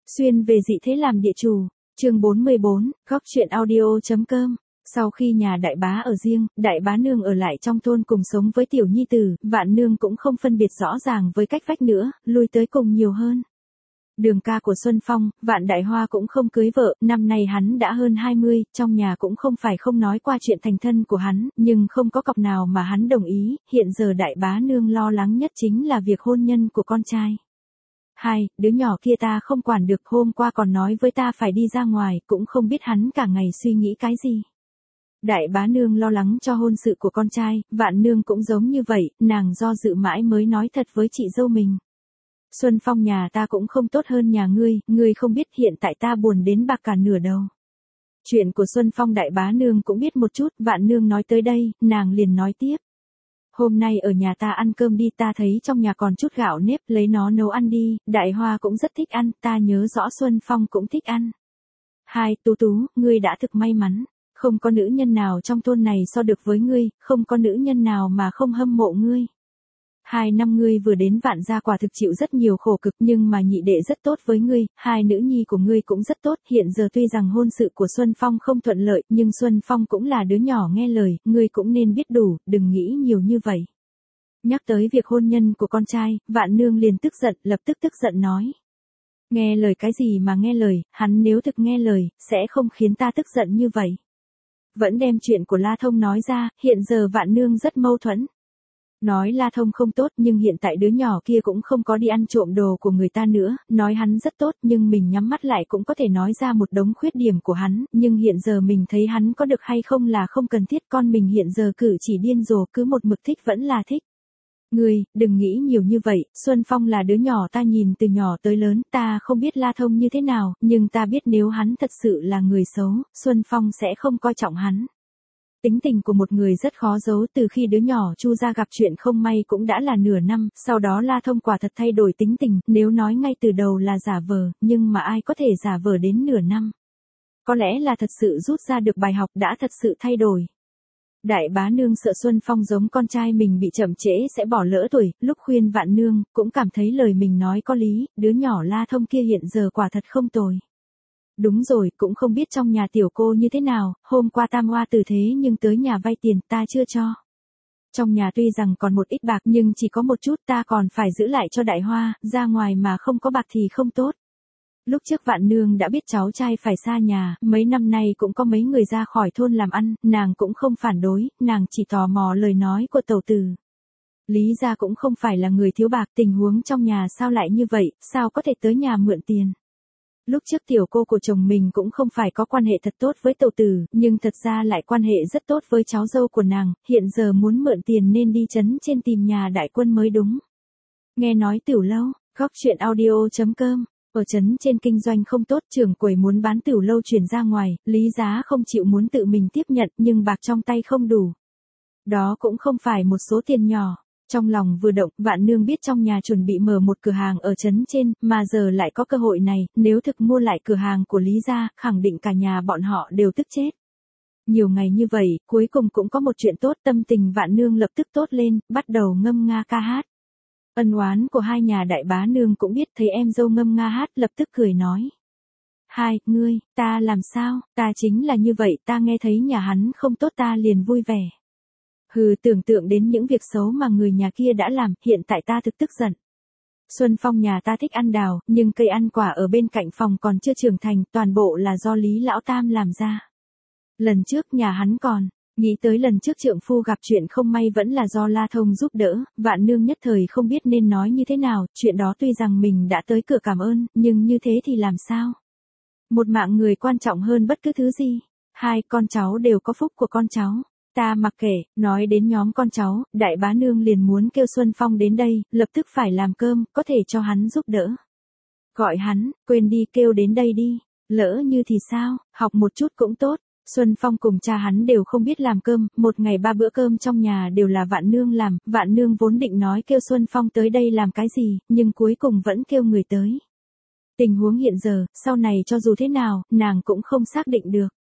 Xuyên về dị thế làm địa chủ, chương 44, góc truyện audio.com. Sau khi nhà đại bá ở riêng, đại bá nương ở lại trong thôn cùng sống với tiểu nhi tử, vạn nương cũng không phân biệt rõ ràng với cách vách nữa, lui tới cùng nhiều hơn. Đường ca của Xuân Phong, Vạn Đại Hoa cũng không cưới vợ, năm nay hắn đã hơn 20, trong nhà cũng không phải không nói qua chuyện thành thân của hắn, nhưng không có cọc nào mà hắn đồng ý, hiện giờ đại bá nương lo lắng nhất chính là việc hôn nhân của con trai. Đứa nhỏ kia ta không quản được, hôm qua còn nói với ta phải đi ra ngoài, cũng không biết hắn cả ngày suy nghĩ cái gì. Đại bá nương lo lắng cho hôn sự của con trai, Vạn nương cũng giống như vậy, nàng do dự mãi mới nói thật với chị dâu mình. Xuân Phong nhà ta cũng không tốt hơn nhà ngươi không biết hiện tại ta buồn đến bạc cả nửa đầu. Chuyện của Xuân Phong đại bá nương cũng biết một chút, Vạn nương nói tới đây, nàng liền nói tiếp. Hôm nay ở nhà ta ăn cơm đi, ta thấy trong nhà còn chút gạo nếp, lấy nó nấu ăn đi, Đại Hoa cũng rất thích ăn, ta nhớ rõ Xuân Phong cũng thích ăn. Tú, ngươi đã thực may mắn, không có nữ nhân nào trong thôn này so được với ngươi, không có nữ nhân nào mà không hâm mộ ngươi. 2 năm ngươi vừa đến Vạn gia quả thực chịu rất nhiều khổ cực, nhưng mà nhị đệ rất tốt với ngươi, 2 nữ nhi của ngươi cũng rất tốt, hiện giờ tuy rằng hôn sự của Xuân Phong không thuận lợi, nhưng Xuân Phong cũng là đứa nhỏ nghe lời, ngươi cũng nên biết đủ, đừng nghĩ nhiều như vậy. Nhắc tới việc hôn nhân của con trai, Vạn nương liền tức giận, lập tức tức giận nói. Nghe lời cái gì mà nghe lời, hắn nếu thực nghe lời, sẽ không khiến ta tức giận như vậy. Vẫn đem chuyện của La Thông nói ra, hiện giờ Vạn nương rất mâu thuẫn. Nói La Thông không tốt, nhưng hiện tại đứa nhỏ kia cũng không có đi ăn trộm đồ của người ta nữa, nói hắn rất tốt, nhưng mình nhắm mắt lại cũng có thể nói ra một đống khuyết điểm của hắn, nhưng hiện giờ mình thấy hắn có được hay không là không cần thiết, con mình hiện giờ cử chỉ điên rồ, cứ một mực thích vẫn là thích. Ngươi, đừng nghĩ nhiều như vậy, Xuân Phong là đứa nhỏ ta nhìn từ nhỏ tới lớn, ta không biết La Thông như thế nào, nhưng ta biết nếu hắn thật sự là người xấu, Xuân Phong sẽ không coi trọng hắn. Tính tình của một người rất khó giấu, từ khi đứa nhỏ Chu gia gặp chuyện không may cũng đã là nửa năm, sau đó La Thông quả thật thay đổi tính tình, nếu nói ngay từ đầu là giả vờ, nhưng mà ai có thể giả vờ đến nửa năm. Có lẽ là thật sự rút ra được bài học, đã thật sự thay đổi. Đại bá nương sợ Xuân Phong giống con trai mình bị chậm trễ sẽ bỏ lỡ tuổi, lúc khuyên Vạn nương, cũng cảm thấy lời mình nói có lý, đứa nhỏ La Thông kia hiện giờ quả thật không tồi. Đúng rồi, cũng không biết trong nhà tiểu cô như thế nào, hôm qua tam hoa tử thế nhưng tới nhà vay tiền ta chưa cho. Trong nhà tuy rằng còn một ít bạc nhưng chỉ có một chút, ta còn phải giữ lại cho Đại Hoa, ra ngoài mà không có bạc thì không tốt. Lúc trước Vạn nương đã biết cháu trai phải xa nhà, mấy năm nay cũng có mấy người ra khỏi thôn làm ăn, nàng cũng không phản đối, nàng chỉ tò mò lời nói của tẩu tử. Lý gia cũng không phải là người thiếu bạc, tình huống trong nhà sao lại như vậy, sao có thể tới nhà mượn tiền. Lúc trước tiểu cô của chồng mình cũng không phải có quan hệ thật tốt với tẩu tử, nhưng thật ra lại quan hệ rất tốt với cháu dâu của nàng, hiện giờ muốn mượn tiền nên đi trấn trên tìm nhà đại quân mới đúng. Nghe nói tiểu lâu, góc truyện audio.com, ở trấn trên kinh doanh không tốt, trưởng quầy muốn bán tiểu lâu chuyển ra ngoài, Lý Giá không chịu muốn tự mình tiếp nhận nhưng bạc trong tay không đủ. Đó cũng không phải một số tiền nhỏ. Trong lòng vừa động, Vạn nương biết trong nhà chuẩn bị mở một cửa hàng ở trấn trên, mà giờ lại có cơ hội này, nếu thực mua lại cửa hàng của Lý gia, khẳng định cả nhà bọn họ đều tức chết. Nhiều ngày như vậy, cuối cùng cũng có một chuyện tốt, tâm tình Vạn nương lập tức tốt lên, bắt đầu ngâm nga ca hát. Ân oán của hai nhà đại bá nương cũng biết, thấy em dâu ngâm nga hát, lập tức cười nói. Ngươi, ta làm sao, ta chính là như vậy, ta nghe thấy nhà hắn không tốt ta liền vui vẻ. Tưởng tượng đến những việc xấu mà người nhà kia đã làm, hiện tại ta thực tức giận. Xuân Phong nhà ta thích ăn đào, nhưng cây ăn quả ở bên cạnh phòng còn chưa trưởng thành, toàn bộ là do Lý Lão Tam làm ra. Lần trước nhà hắn còn, nghĩ tới lần trước trượng phu gặp chuyện không may vẫn là do La Thông giúp đỡ, Vạn nương nhất thời không biết nên nói như thế nào, chuyện đó tuy rằng mình đã tới cửa cảm ơn, nhưng như thế thì làm sao? Một mạng người quan trọng hơn bất cứ thứ gì. 2 con cháu đều có phúc của con cháu. Ta mặc kệ, nói đến nhóm con cháu, đại bá nương liền muốn kêu Xuân Phong đến đây, lập tức phải làm cơm, có thể cho hắn giúp đỡ. Gọi hắn, quên đi, kêu đến đây đi, lỡ như thì sao, học một chút cũng tốt. Xuân Phong cùng cha hắn đều không biết làm cơm, một ngày 3 bữa cơm trong nhà đều là Vạn nương làm, Vạn nương vốn định nói kêu Xuân Phong tới đây làm cái gì, nhưng cuối cùng vẫn kêu người tới. Tình huống hiện giờ, sau này cho dù thế nào, nàng cũng không xác định được.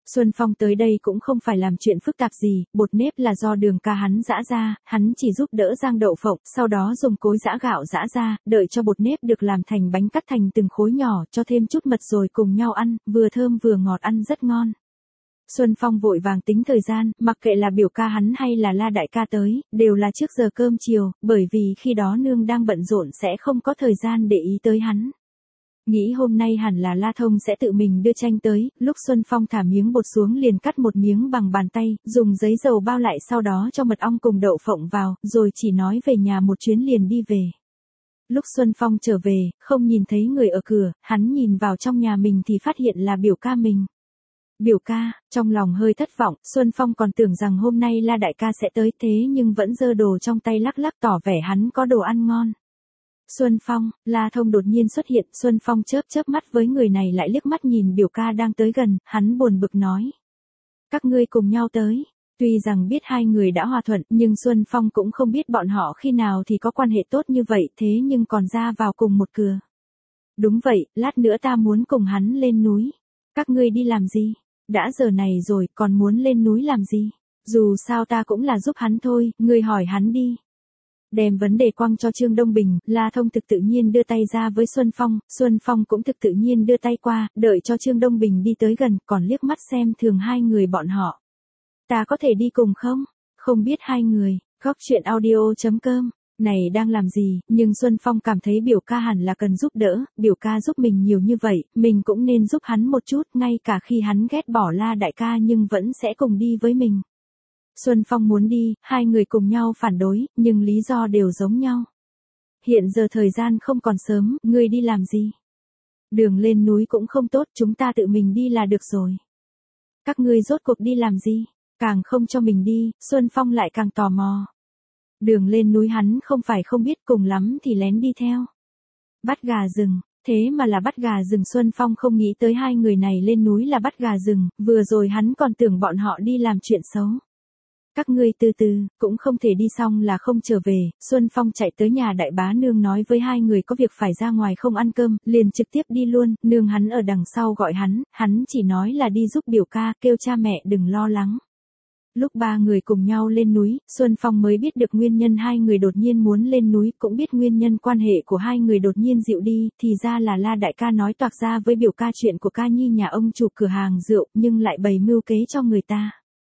Xuân Phong tới đây cũng không phải làm chuyện phức tạp gì, bột nếp là do Đường ca hắn giã ra, hắn chỉ giúp đỡ rang đậu phộng, sau đó dùng cối giã gạo giã ra, đợi cho bột nếp được làm thành bánh cắt thành từng khối nhỏ, cho thêm chút mật rồi cùng nhau ăn, vừa thơm vừa ngọt ăn rất ngon. Xuân Phong vội vàng tính thời gian, mặc kệ là biểu ca hắn hay là La đại ca tới, đều là trước giờ cơm chiều, bởi vì khi đó nương đang bận rộn sẽ không có thời gian để ý tới hắn. Nghĩ hôm nay hẳn là La Thông sẽ tự mình đưa chanh tới, lúc Xuân Phong thả miếng bột xuống liền cắt một miếng bằng bàn tay, dùng giấy dầu bao lại sau đó cho mật ong cùng đậu phộng vào, rồi chỉ nói về nhà một chuyến liền đi về. Lúc Xuân Phong trở về, không nhìn thấy người ở cửa, hắn nhìn vào trong nhà mình thì phát hiện là biểu ca mình. Biểu ca, trong lòng hơi thất vọng, Xuân Phong còn tưởng rằng hôm nay La đại ca sẽ tới thế nhưng vẫn giơ đồ trong tay lắc lắc tỏ vẻ hắn có đồ ăn ngon. Xuân Phong, La Thông đột nhiên xuất hiện, Xuân Phong chớp chớp mắt với người này lại liếc mắt nhìn biểu ca đang tới gần, hắn buồn bực nói. Các ngươi cùng nhau tới. Tuy rằng biết hai người đã hòa thuận, nhưng Xuân Phong cũng không biết bọn họ khi nào thì có quan hệ tốt như vậy thế nhưng còn ra vào cùng một cửa. Đúng vậy, lát nữa ta muốn cùng hắn lên núi. Các ngươi đi làm gì? Đã giờ này rồi, còn muốn lên núi làm gì? Dù sao ta cũng là giúp hắn thôi, ngươi hỏi hắn đi. Đem vấn đề quăng cho Trương Đông Bình, La Thông thực tự nhiên đưa tay ra với Xuân Phong cũng thực tự nhiên đưa tay qua, đợi cho Trương Đông Bình đi tới gần, còn liếc mắt xem thường hai người bọn họ. Ta có thể đi cùng không? Không biết hai người, góc chuyện audio.com, này đang làm gì, nhưng Xuân Phong cảm thấy biểu ca hẳn là cần giúp đỡ, biểu ca giúp mình nhiều như vậy, mình cũng nên giúp hắn một chút, ngay cả khi hắn ghét bỏ La đại ca nhưng vẫn sẽ cùng đi với mình. Xuân Phong muốn đi, hai người cùng nhau phản đối, nhưng lý do đều giống nhau. Hiện giờ thời gian không còn sớm, ngươi đi làm gì? Đường lên núi cũng không tốt, chúng ta tự mình đi là được rồi. Các ngươi rốt cuộc đi làm gì? Càng không cho mình đi, Xuân Phong lại càng tò mò. Đường lên núi hắn không phải không biết, cùng lắm thì lén đi theo. Bắt gà rừng, thế mà là bắt gà rừng. Xuân Phong không nghĩ tới hai người này lên núi là bắt gà rừng, vừa rồi hắn còn tưởng bọn họ đi làm chuyện xấu. Các ngươi từ từ, cũng không thể đi xong là không trở về. Xuân Phong chạy tới nhà đại bá nương nói với hai người có việc phải ra ngoài không ăn cơm, liền trực tiếp đi luôn, nương hắn ở đằng sau gọi hắn chỉ nói là đi giúp biểu ca, kêu cha mẹ đừng lo lắng. Lúc ba người cùng nhau lên núi, Xuân Phong mới biết được nguyên nhân hai người đột nhiên muốn lên núi, cũng biết nguyên nhân quan hệ của hai người đột nhiên dịu đi, thì ra là La đại ca nói toạc ra với biểu ca chuyện của ca nhi nhà ông chủ cửa hàng rượu, nhưng lại bày mưu kế cho người ta.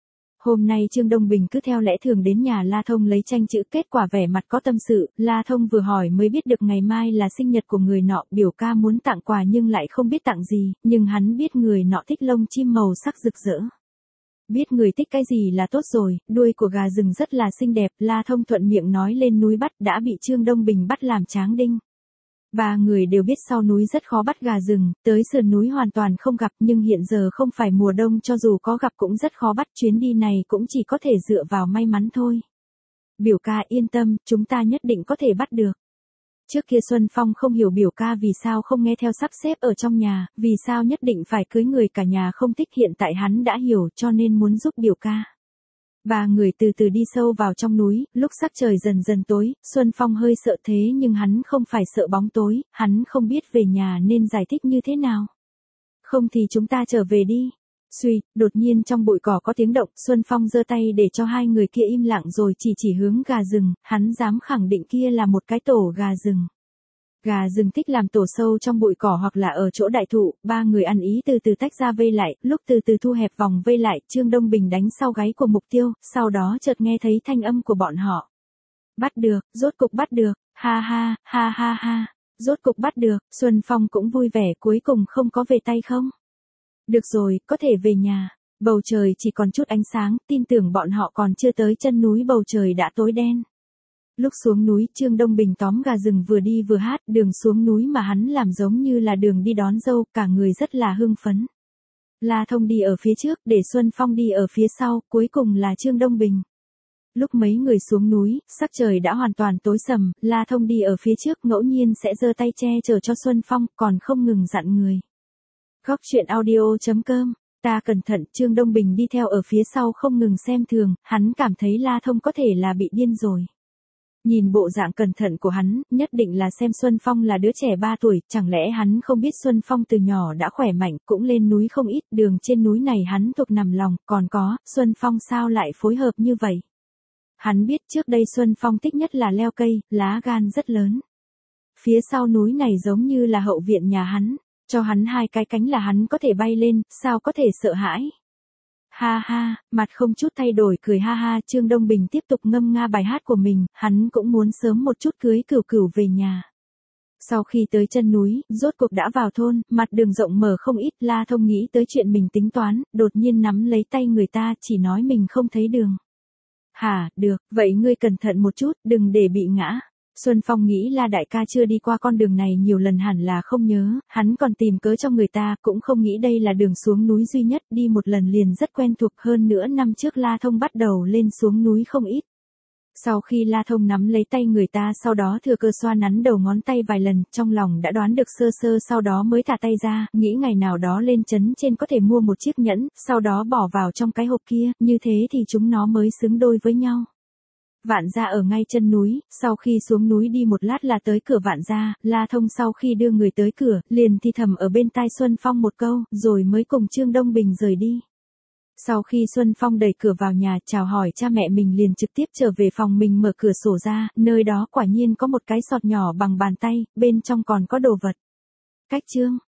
Hôm nay Trương Đông Bình cứ theo lẽ thường đến nhà La Thông lấy tranh chữ, kết quả vẻ mặt có tâm sự, La Thông vừa hỏi mới biết được ngày mai là sinh nhật của người nọ, biểu ca muốn tặng quà nhưng lại không biết tặng gì, nhưng hắn biết người nọ thích lông chim màu sắc rực rỡ. Biết người thích cái gì là tốt rồi, đuôi của gà rừng rất là xinh đẹp, La Thông thuận miệng nói lên núi bắt, đã bị Trương Đông Bình bắt làm tráng đinh. Ba người đều biết sau núi rất khó bắt gà rừng, tới sườn núi hoàn toàn không gặp, nhưng hiện giờ không phải mùa đông, cho dù có gặp cũng rất khó bắt, chuyến đi này cũng chỉ có thể dựa vào may mắn thôi. Biểu ca yên tâm, chúng ta nhất định có thể bắt được. Trước kia Xuân Phong không hiểu biểu ca vì sao không nghe theo sắp xếp ở trong nhà, vì sao nhất định phải cưới người cả nhà không thích, hiện tại hắn đã hiểu cho nên muốn giúp biểu ca. Ba người từ từ đi sâu vào trong núi, lúc sắc trời dần dần tối, Xuân Phong hơi sợ thế nhưng hắn không phải sợ bóng tối, hắn không biết về nhà nên giải thích như thế nào. Không thì chúng ta trở về đi. Suy, đột nhiên trong bụi cỏ có tiếng động, Xuân Phong giơ tay để cho hai người kia im lặng rồi chỉ hướng gà rừng, hắn dám khẳng định kia là một cái tổ gà rừng. Gà rừng thích làm tổ sâu trong bụi cỏ hoặc là ở chỗ đại thụ, ba người ăn ý từ từ tách ra vây lại, lúc từ từ thu hẹp vòng vây lại, Trương Đông Bình đánh sau gáy của mục tiêu, sau đó chợt nghe thấy thanh âm của bọn họ. Bắt được, rốt cục bắt được, ha ha, ha ha ha, rốt cục bắt được, Xuân Phong cũng vui vẻ, cuối cùng không có về tay không? Được rồi, có thể về nhà. Bầu trời chỉ còn chút ánh sáng, tin tưởng bọn họ còn chưa tới chân núi bầu trời đã tối đen. Lúc xuống núi, Trương Đông Bình tóm gà rừng vừa đi vừa hát, đường xuống núi mà hắn làm giống như là đường đi đón dâu, cả người rất là hưng phấn. La Thông đi ở phía trước, để Xuân Phong đi ở phía sau, cuối cùng là Trương Đông Bình. Lúc mấy người xuống núi, sắc trời đã hoàn toàn tối sầm, La Thông đi ở phía trước ngẫu nhiên sẽ giơ tay che chở cho Xuân Phong, còn không ngừng dặn người. Góc chuyện audio.com, ta cẩn thận. Trương Đông Bình đi theo ở phía sau không ngừng xem thường, hắn cảm thấy La Thông có thể là bị điên rồi. Nhìn bộ dạng cẩn thận của hắn, nhất định là xem Xuân Phong là đứa trẻ 3 tuổi, chẳng lẽ hắn không biết Xuân Phong từ nhỏ đã khỏe mạnh, cũng lên núi không ít, đường trên núi này hắn thuộc nằm lòng, còn có, Xuân Phong sao lại phối hợp như vậy? Hắn biết trước đây Xuân Phong thích nhất là leo cây, lá gan rất lớn. Phía sau núi này giống như là hậu viện nhà hắn, cho hắn 2 cái cánh là hắn có thể bay lên, sao có thể sợ hãi? Ha ha, mặt không chút thay đổi cười ha ha, Trương Đông Bình tiếp tục ngâm nga bài hát của mình, hắn cũng muốn sớm một chút cưới Cửu Cửu về nhà. Sau khi tới chân núi, rốt cuộc đã vào thôn, mặt đường rộng mở không ít, La Thông nghĩ tới chuyện mình tính toán, đột nhiên nắm lấy tay người ta, chỉ nói mình không thấy đường. Hả, được, vậy ngươi cẩn thận một chút, đừng để bị ngã. Xuân Phong nghĩ La đại ca chưa đi qua con đường này nhiều lần hẳn là không nhớ, hắn còn tìm cớ cho người ta, cũng không nghĩ đây là đường xuống núi duy nhất, đi một lần liền rất quen thuộc, hơn nữa năm trước La Thông bắt đầu lên xuống núi không ít. Sau khi La Thông nắm lấy tay người ta sau đó thừa cơ xoa nắn đầu ngón tay vài lần, trong lòng đã đoán được sơ sơ sau đó mới thả tay ra, nghĩ ngày nào đó lên trấn trên có thể mua một chiếc nhẫn, sau đó bỏ vào trong cái hộp kia, như thế thì chúng nó mới xứng đôi với nhau. Vạn gia ở ngay chân núi, sau khi xuống núi đi một lát là tới cửa Vạn gia, La Thông sau khi đưa người tới cửa, liền thì thầm ở bên tai Xuân Phong một câu, rồi mới cùng Trương Đông Bình rời đi. Sau khi Xuân Phong đẩy cửa vào nhà chào hỏi cha mẹ mình liền trực tiếp trở về phòng mình mở cửa sổ ra, nơi đó quả nhiên có một cái sọt nhỏ bằng bàn tay, bên trong còn có đồ vật. Cách chương